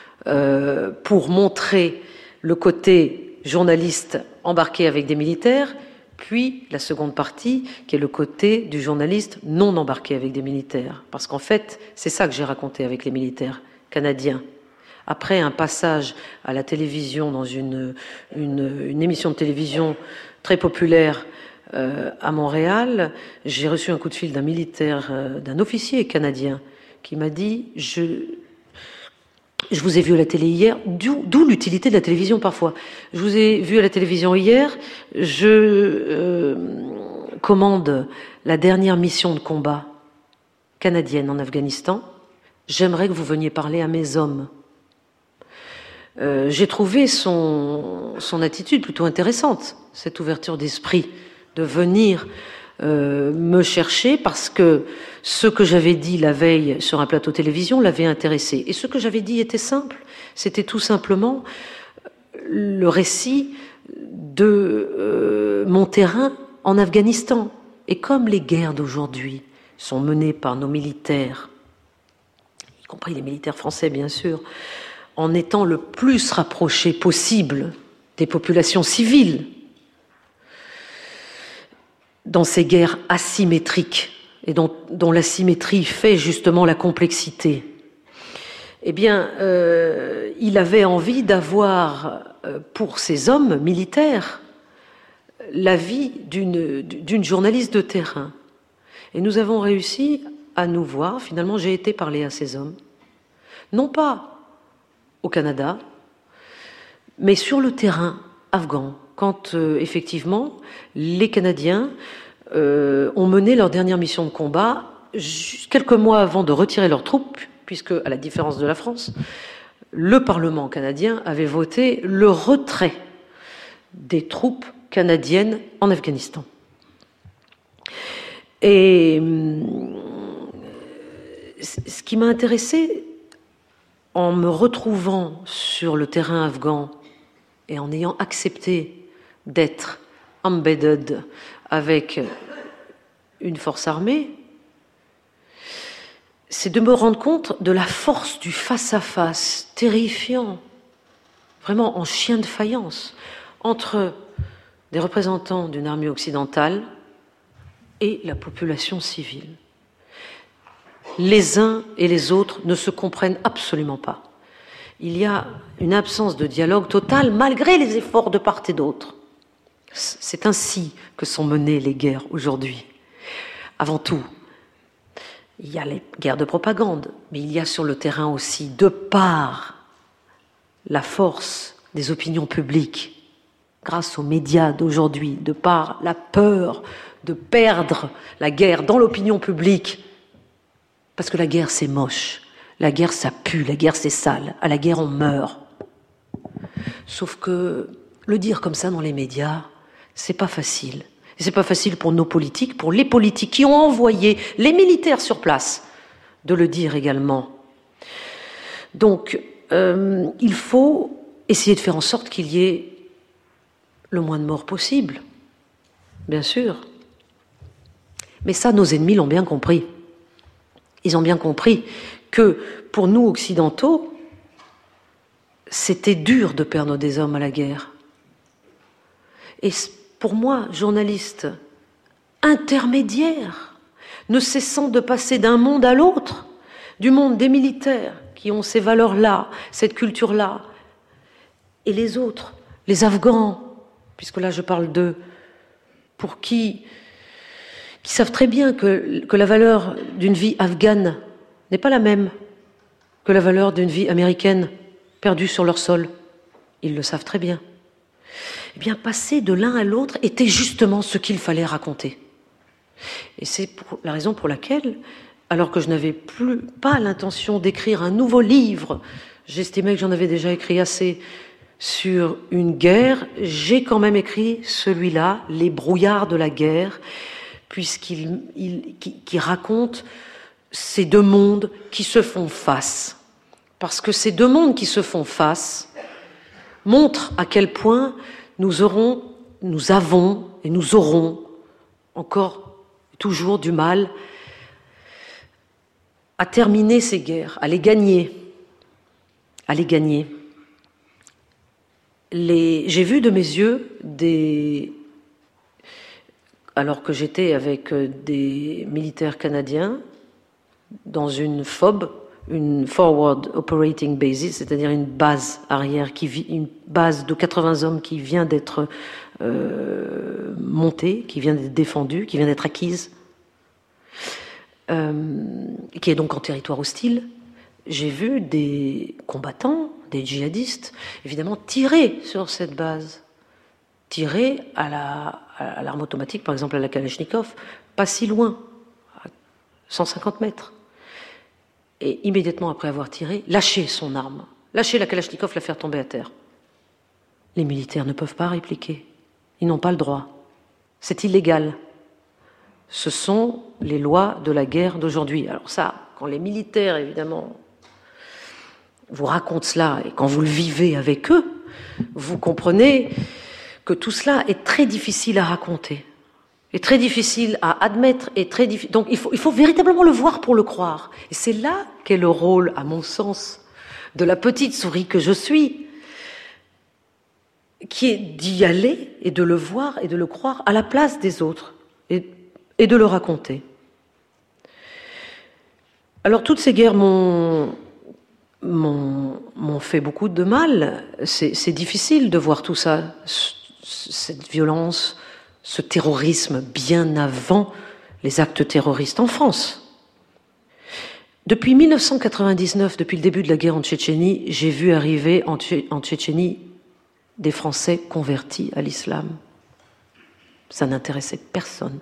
pour montrer le côté journaliste embarqué avec des militaires, puis la seconde partie, qui est le côté du journaliste non embarqué avec des militaires. Parce qu'en fait, c'est ça que j'ai raconté avec les militaires canadiens. Après un passage à la télévision, dans une émission de télévision très populaire à Montréal, j'ai reçu un coup de fil d'un militaire, d'un officier canadien, qui m'a dit « Je vous ai vu à la télé hier », d'où l'utilité de la télévision parfois. « Je vous ai vu à la télévision hier, je commande la dernière mission de combat canadienne en Afghanistan. J'aimerais que vous veniez parler à mes hommes. » J'ai trouvé son attitude plutôt intéressante, cette ouverture d'esprit, de venir me chercher, parce que ce que j'avais dit la veille sur un plateau télévision l'avait intéressé. Et ce que j'avais dit était simple, c'était tout simplement le récit de mon terrain en Afghanistan. Et comme les guerres d'aujourd'hui sont menées par nos militaires, y compris les militaires français bien sûr, en étant le plus rapproché possible des populations civiles, dans ces guerres asymétriques, et dont l'asymétrie fait justement la complexité, eh bien, il avait envie d'avoir, pour ces hommes militaires, l'avis d'une journaliste de terrain. Et nous avons réussi à nous voir, finalement j'ai été parler à ces hommes, non pas au Canada, mais sur le terrain afghan, quand effectivement les Canadiens ont mené leur dernière mission de combat quelques mois avant de retirer leurs troupes, puisque, à la différence de la France, le Parlement canadien avait voté le retrait des troupes canadiennes en Afghanistan. Et ce qui m'a intéressé en me retrouvant sur le terrain afghan et en ayant accepté d'être embedded avec une force armée, c'est de me rendre compte de la force du face-à-face terrifiant, vraiment en chien de faïence, entre des représentants d'une armée occidentale et la population civile. Les uns et les autres ne se comprennent absolument pas. Il y a une absence de dialogue total malgré les efforts de part et d'autre. C'est ainsi que sont menées les guerres aujourd'hui. Avant tout, il y a les guerres de propagande, mais il y a sur le terrain aussi, de par la force des opinions publiques, grâce aux médias d'aujourd'hui, de par la peur de perdre la guerre dans l'opinion publique, parce que la guerre c'est moche, la guerre ça pue, la guerre c'est sale, à la guerre on meurt. Sauf que le dire comme ça dans les médias, c'est pas facile. Et c'est pas facile pour nos politiques, pour les politiques qui ont envoyé les militaires sur place, de le dire également. Donc, il faut essayer de faire en sorte qu'il y ait le moins de morts possible, bien sûr. Mais ça, nos ennemis l'ont bien compris. Ils ont bien compris que, pour nous occidentaux, c'était dur de perdre des hommes à la guerre. Et pour moi, journaliste intermédiaire, ne cessant de passer d'un monde à l'autre, du monde des militaires qui ont ces valeurs-là, cette culture-là, et les autres, les Afghans, puisque là je parle d'eux, pour qui savent très bien que la valeur d'une vie afghane n'est pas la même que la valeur d'une vie américaine perdue sur leur sol. Ils le savent très bien. Eh bien, passer de l'un à l'autre était justement ce qu'il fallait raconter. Et c'est la raison pour laquelle, alors que je n'avais pas l'intention d'écrire un nouveau livre, j'estimais que j'en avais déjà écrit assez sur une guerre, j'ai quand même écrit celui-là, Les brouillards de la guerre, puisqu'il raconte ces deux mondes qui se font face. Parce que ces deux mondes qui se font face montrent à quel point nous avons et nous aurons encore toujours du mal à terminer ces guerres, à les gagner. J'ai vu de mes yeux alors que j'étais avec des militaires canadiens dans une FOB, une Forward Operating Basis, c'est-à-dire une base arrière, une base de 80 hommes qui vient d'être montée, qui vient d'être défendue, qui vient d'être acquise, qui est donc en territoire hostile. J'ai vu des combattants, des djihadistes, évidemment tirer sur cette base, tirer à l'arme automatique, par exemple à la Kalachnikov, pas si loin, à 150 mètres. Et immédiatement après avoir tiré, lâcher son arme, lâcher la Kalachnikov, la faire tomber à terre. Les militaires ne peuvent pas répliquer. Ils n'ont pas le droit. C'est illégal. Ce sont les lois de la guerre d'aujourd'hui. Alors ça, quand les militaires, évidemment, vous racontent cela, et quand vous le vivez avec eux, vous comprenez que tout cela est très difficile à raconter. est très difficile à admettre, donc il faut véritablement le voir pour le croire. Et c'est là qu'est le rôle, à mon sens, de la petite souris que je suis, qui est d'y aller et de le voir et de le croire à la place des autres et de le raconter. Alors toutes ces guerres m'ont fait beaucoup de mal. C'est difficile de voir tout ça, cette violence, ce terrorisme bien avant les actes terroristes en France. Depuis 1999, depuis le début de la guerre en Tchétchénie, j'ai vu arriver en Tchétchénie des Français convertis à l'islam. Ça n'intéressait personne.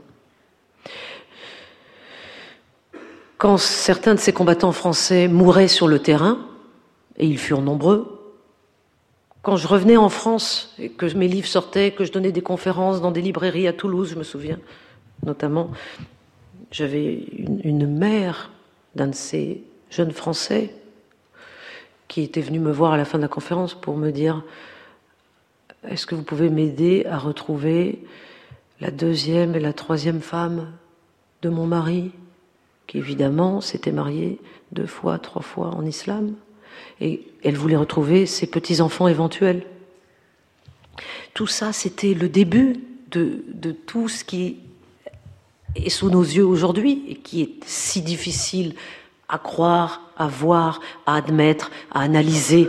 Quand certains de ces combattants français mouraient sur le terrain, et ils furent nombreux, quand je revenais en France et que mes livres sortaient, que je donnais des conférences dans des librairies à Toulouse, je me souviens, notamment, j'avais une mère d'un de ces jeunes Français qui était venue me voir à la fin de la conférence pour me dire est-ce que vous pouvez m'aider à retrouver la 2e et la 3e femme de mon mari, qui évidemment s'était mariée 2 fois, 3 fois en islam, et elle voulait retrouver ses petits-enfants éventuels. Tout ça, c'était le début de tout ce qui est sous nos yeux aujourd'hui et qui est si difficile à croire, à voir, à admettre, à analyser.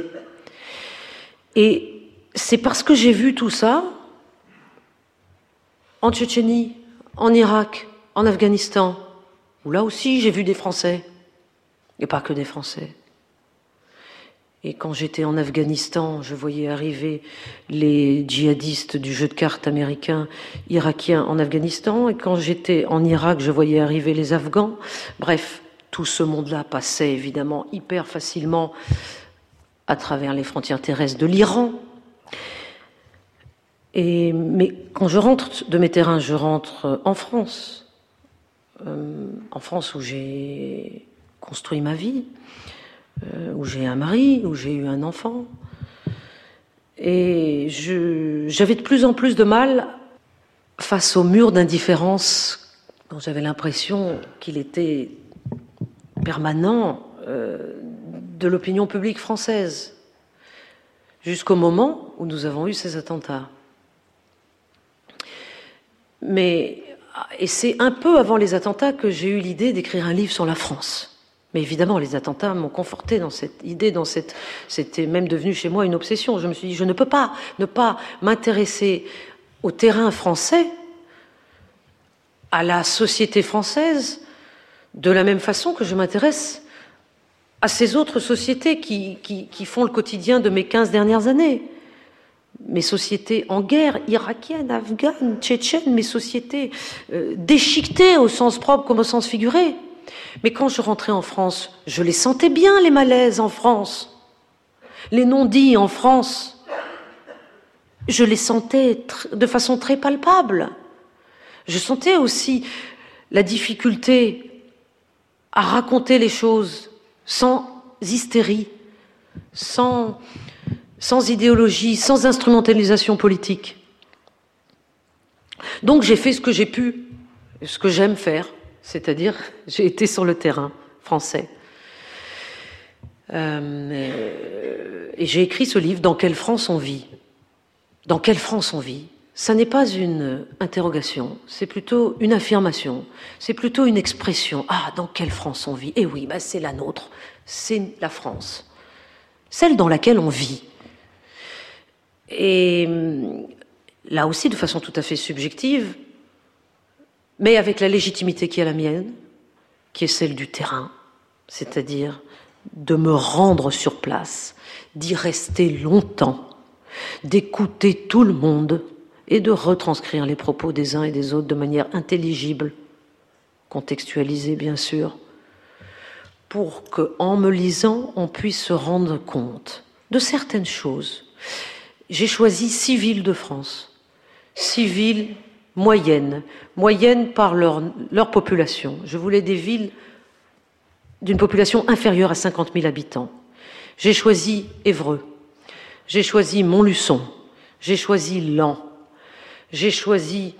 Et c'est parce que j'ai vu tout ça en Tchétchénie, en Irak, en Afghanistan, où là aussi j'ai vu des Français, et pas que des Français. Et quand j'étais en Afghanistan, je voyais arriver les djihadistes du jeu de cartes américain, irakien en Afghanistan. Et quand j'étais en Irak, je voyais arriver les Afghans. Bref, tout ce monde-là passait évidemment hyper facilement à travers les frontières terrestres de l'Iran. Mais quand je rentre de mes terrains, je rentre en France où j'ai construit ma vie, où j'ai un mari, où j'ai eu un enfant. Et j'avais de plus en plus de mal face au mur d'indifférence dont j'avais l'impression qu'il était permanent de l'opinion publique française, jusqu'au moment où nous avons eu ces attentats. Et c'est un peu avant les attentats que j'ai eu l'idée d'écrire un livre sur la France. Mais évidemment, les attentats m'ont conforté dans cette idée, c'était même devenu chez moi une obsession. Je me suis dit, je ne peux pas ne pas m'intéresser au terrain français, à la société française, de la même façon que je m'intéresse à ces autres sociétés qui font le quotidien de mes 15 dernières années. Mes sociétés en guerre, irakiennes, afghanes, tchétchènes, mes sociétés déchiquetées au sens propre comme au sens figuré. Mais quand je rentrais en France, je les sentais bien, les malaises en France, les non-dits en France. Je les sentais de façon très palpable. Je sentais aussi la difficulté à raconter les choses sans hystérie, sans idéologie, sans instrumentalisation politique. Donc j'ai fait ce que j'ai pu, ce que j'aime faire, c'est-à-dire j'ai été sur le terrain français. Et j'ai écrit ce livre, Dans quelle France on vit ? Dans quelle France on vit ? Ça n'est pas une interrogation, c'est plutôt une affirmation, c'est plutôt une expression. Ah, dans quelle France on vit ? Eh oui, c'est la nôtre, c'est la France, celle dans laquelle on vit. Et là aussi, de façon tout à fait subjective, mais avec la légitimité qui est la mienne, qui est celle du terrain, c'est-à-dire de me rendre sur place, d'y rester longtemps, d'écouter tout le monde et de retranscrire les propos des uns et des autres de manière intelligible, contextualisée bien sûr, pour qu'en me lisant, on puisse se rendre compte de certaines choses. J'ai choisi 6 villes de France, 6 villes moyennes par leur population. Je voulais des villes d'une population inférieure à 50 000 habitants. J'ai choisi Évreux, j'ai choisi Montluçon, j'ai choisi Laon, j'ai choisi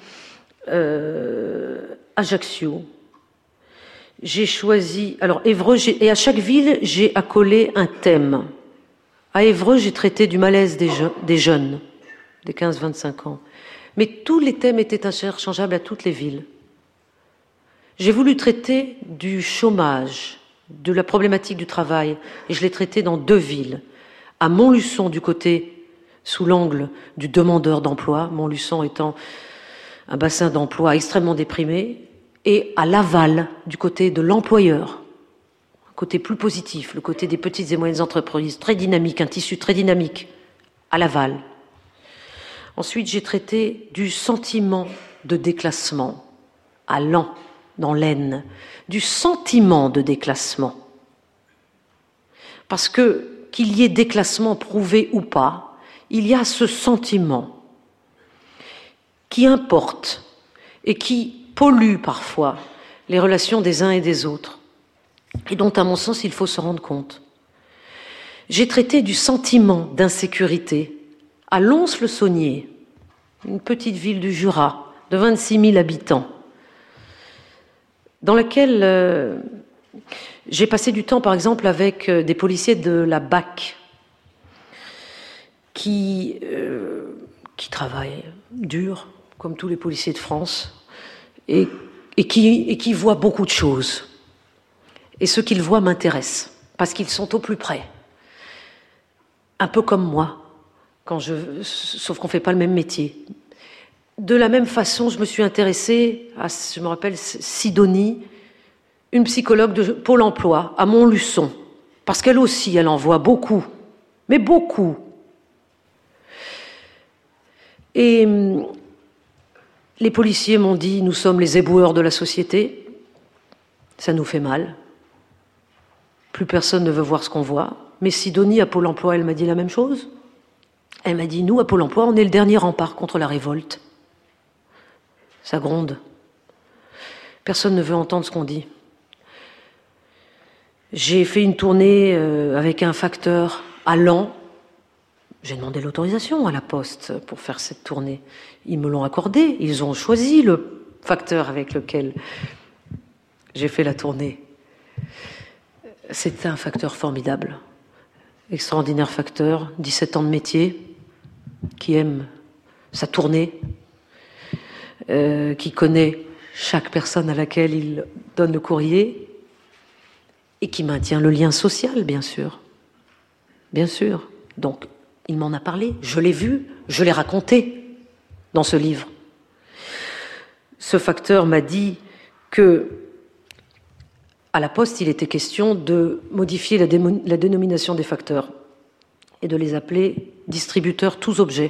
Ajaccio, j'ai choisi... Alors Évreux, et à chaque ville, j'ai accolé un thème. À Évreux, j'ai traité du malaise des jeunes, des 15-25 ans. Mais tous les thèmes étaient interchangeables à toutes les villes. J'ai voulu traiter du chômage, de la problématique du travail, et je l'ai traité dans 2 villes. À Montluçon, du côté, sous l'angle du demandeur d'emploi, Montluçon étant un bassin d'emploi extrêmement déprimé, et à Laval, du côté de l'employeur, un côté plus positif, le côté des petites et moyennes entreprises, très dynamique, un tissu très dynamique, à Laval. Ensuite, j'ai traité du sentiment de déclassement, à Laon, dans l'Aisne, du sentiment de déclassement. Parce que, qu'il y ait déclassement prouvé ou pas, il y a ce sentiment qui importe et qui pollue parfois les relations des uns et des autres, et dont, à mon sens, il faut se rendre compte. J'ai traité du sentiment d'insécurité à Lons-le-Saunier, une petite ville du Jura de 26 000 habitants, dans laquelle j'ai passé du temps, par exemple, avec des policiers de la BAC qui travaillent dur, comme tous les policiers de France, et qui voient beaucoup de choses. Et ce qu'ils voient m'intéresse, parce qu'ils sont au plus près. Un peu comme moi, sauf qu'on ne fait pas le même métier. De la même façon, je me suis intéressée à, je me rappelle, Sidonie, une psychologue de Pôle emploi, à Montluçon, parce qu'elle aussi, elle en voit beaucoup, mais beaucoup. Et les policiers m'ont dit, nous sommes les éboueurs de la société, ça nous fait mal. Plus personne ne veut voir ce qu'on voit. Mais Sidonie, à Pôle emploi, elle m'a dit la même chose. Elle m'a dit, nous, à Pôle emploi, on est le dernier rempart contre la révolte. Ça gronde. Personne ne veut entendre ce qu'on dit. J'ai fait une tournée avec un facteur à Laon. J'ai demandé l'autorisation à la Poste pour faire cette tournée. Ils me l'ont accordé. Ils ont choisi le facteur avec lequel j'ai fait la tournée. C'était un facteur formidable. Extraordinaire facteur, 17 ans de métier, qui aime sa tournée, qui connaît chaque personne à laquelle il donne le courrier et qui maintient le lien social, bien sûr. Bien sûr. Donc, il m'en a parlé, je l'ai vu, je l'ai raconté dans ce livre. Ce facteur m'a dit que à la Poste, il était question de modifier la dénomination des facteurs et de les appeler distributeurs tous objets.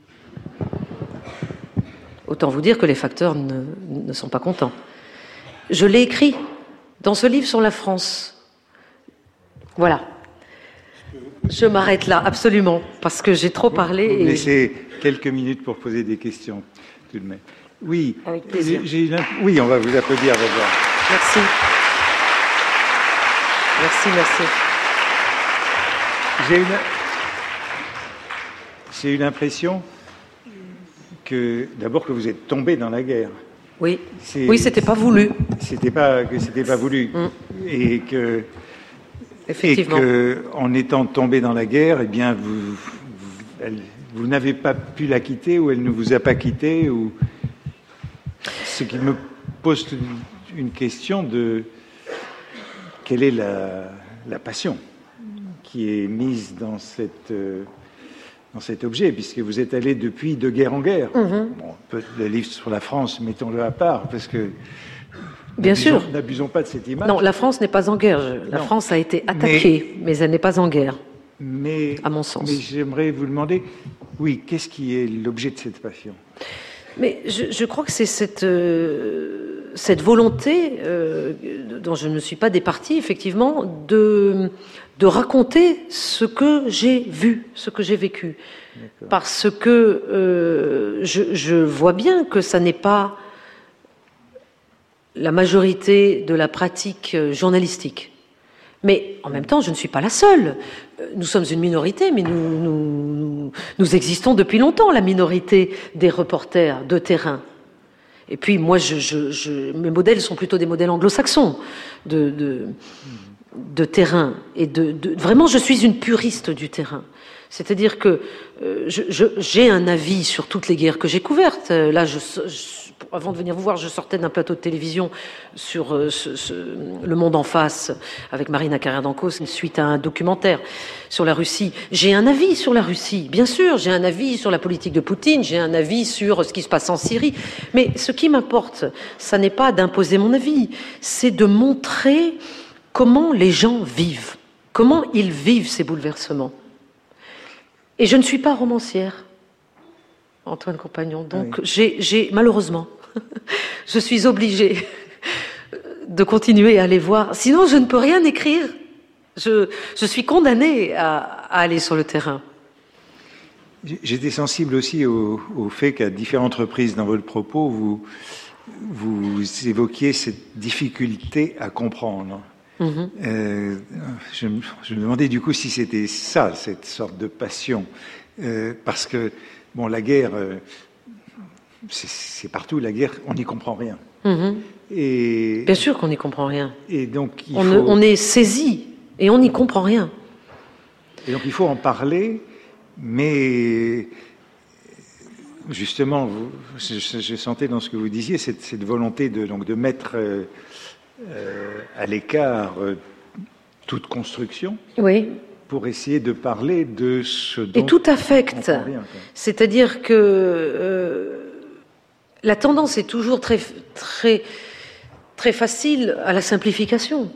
Autant vous dire que les facteurs ne sont pas contents. Je l'ai écrit dans ce livre sur la France. Voilà. Je m'arrête là, absolument, parce que j'ai trop parlé. Vous laissez quelques minutes pour poser des questions, tout de même. Oui, avec plaisir. Oui, on va vous applaudir d'abord. Merci. Merci. J'ai eu l'impression que vous êtes tombé dans la guerre. Oui, c'était pas voulu. C'était pas voulu. Et que effectivement. En étant tombé dans la guerre, eh bien, vous n'avez pas pu la quitter, ou elle ne vous a pas quitté, ou ce qui me pose une question de quelle est la passion qui est mise dans cet objet, puisque vous êtes allé depuis de guerre en guerre. Bon, le livre sur la France, mettons-le à part, parce que bien sûr, n'abusons pas de cette image. Non, la France n'est pas en guerre. La France a été attaquée, mais elle n'est pas en guerre, à mon sens. Mais j'aimerais vous demander, oui, qu'est-ce qui est l'objet de cette passion ? Mais je crois que c'est cette volonté dont je ne suis pas départie, effectivement, de raconter ce que j'ai vu, ce que j'ai vécu. D'accord. Parce que je vois bien que ça n'est pas la majorité de la pratique journalistique. Mais en même temps, je ne suis pas la seule. Nous sommes une minorité, mais nous existons depuis longtemps, la minorité des reporters de terrain. Et puis moi, mes modèles sont plutôt des modèles anglo-saxons de terrain. Et vraiment, je suis une puriste du terrain. C'est-à-dire que j'ai un avis sur toutes les guerres que j'ai couvertes. Là, avant de venir vous voir, je sortais d'un plateau de télévision sur Le Monde en face avec Marina Carrère-Dancos suite à un documentaire sur la Russie. J'ai un avis sur la Russie, bien sûr. J'ai un avis sur la politique de Poutine. J'ai un avis sur ce qui se passe en Syrie. Mais ce qui m'importe, ça n'est pas d'imposer mon avis, c'est de montrer comment les gens vivent, comment ils vivent ces bouleversements. Et je ne suis pas romancière, Antoine Compagnon. Donc, j'ai malheureusement, je suis obligée de continuer à aller voir. Sinon, je ne peux rien écrire. Je suis condamnée à aller sur le terrain. J'étais sensible aussi au fait qu'à différentes reprises dans votre propos, vous évoquiez cette difficulté à comprendre. Je me demandais du coup si c'était ça, cette sorte de passion parce que, bon, la guerre, c'est partout, la guerre, on n'y comprend rien. Et, bien sûr qu'on n'y comprend rien. Et donc, on est saisi et on n'y comprend rien. Et donc il faut en parler, mais justement, je sentais dans ce que vous disiez cette volonté de mettre à l'écart toute construction. Oui. Pour essayer de parler de ce dont et tout affecte. C'est-à-dire que la tendance est toujours très, très, très facile à la simplification,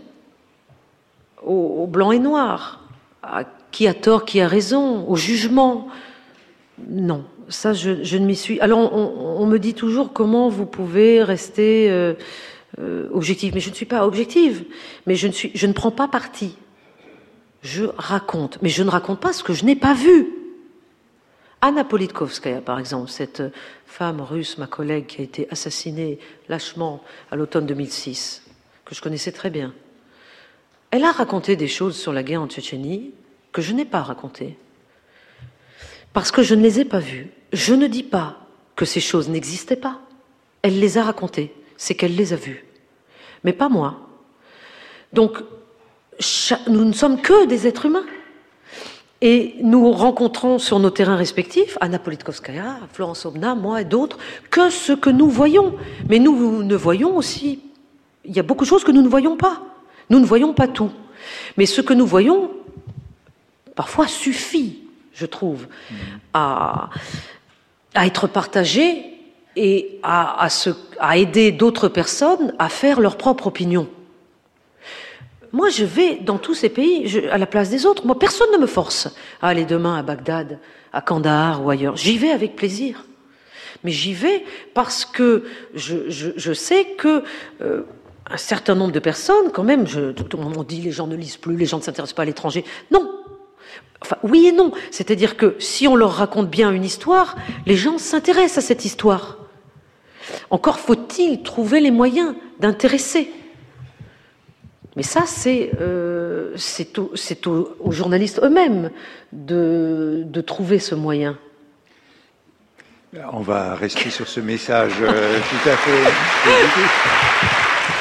au blanc et noir, à qui a tort, qui a raison, au jugement. Non, ça je ne m'y suis... Alors on me dit toujours comment vous pouvez rester objective, mais je ne suis pas objective, mais je ne prends pas parti. Je raconte, mais je ne raconte pas ce que je n'ai pas vu. Anna Politkovskaya, par exemple, cette femme russe, ma collègue, qui a été assassinée lâchement à l'automne 2006, que je connaissais très bien, elle a raconté des choses sur la guerre en Tchétchénie que je n'ai pas racontées. Parce que je ne les ai pas vues. Je ne dis pas que ces choses n'existaient pas. Elle les a racontées, c'est qu'elle les a vues. Mais pas moi. Donc, nous ne sommes que des êtres humains. Et nous rencontrons sur nos terrains respectifs, Anna Politkovskaya, Florence Aubenas, moi et d'autres, que ce que nous voyons. Mais nous ne voyons aussi... Il y a beaucoup de choses que nous ne voyons pas. Nous ne voyons pas tout. Mais ce que nous voyons, parfois, suffit, je trouve, à être partagé et à aider d'autres personnes à faire leur propre opinion. Moi, je vais dans tous ces pays à la place des autres. Moi, personne ne me force à aller demain à Bagdad, à Kandahar ou ailleurs. J'y vais avec plaisir. Mais j'y vais parce que je sais que un certain nombre de personnes, quand même, tout le monde dit les gens ne lisent plus, les gens ne s'intéressent pas à l'étranger. Non. Enfin, oui et non. C'est-à-dire que si on leur raconte bien une histoire, les gens s'intéressent à cette histoire. Encore faut-il trouver les moyens d'intéresser. Mais ça, c'est aux journalistes eux-mêmes de trouver ce moyen. On va rester sur ce message tout à fait positif.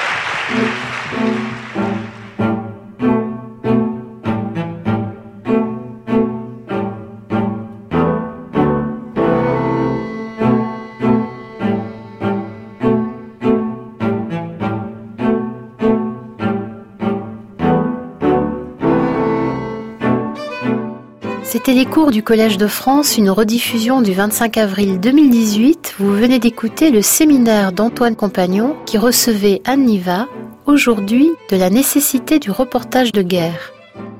C'était les cours du Collège de France, une rediffusion du 25 avril 2018. Vous venez d'écouter le séminaire d'Antoine Compagnon qui recevait Anne Niva, aujourd'hui de la nécessité du reportage de guerre.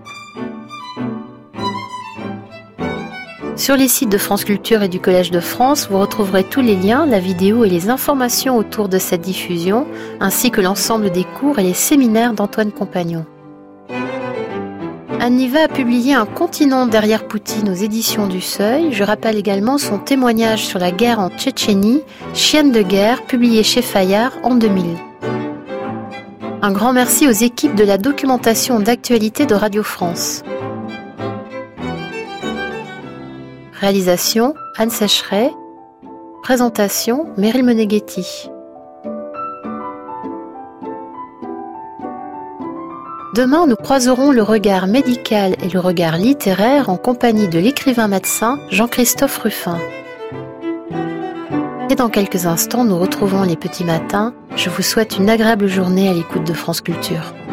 Sur les sites de France Culture et du Collège de France, vous retrouverez tous les liens, la vidéo et les informations autour de cette diffusion, ainsi que l'ensemble des cours et les séminaires d'Antoine Compagnon. Anne Niva a publié Un continent derrière Poutine aux éditions du Seuil. Je rappelle également son témoignage sur la guerre en Tchétchénie, Chienne de guerre, publié chez Fayard en 2000. Un grand merci aux équipes de la documentation d'actualité de Radio France. Réalisation, Anne Sécheret. Présentation, Meryl Meneghetti. Demain, nous croiserons le regard médical et le regard littéraire en compagnie de l'écrivain médecin Jean-Christophe Ruffin. Et dans quelques instants, nous retrouvons les petits matins. Je vous souhaite une agréable journée à l'écoute de France Culture.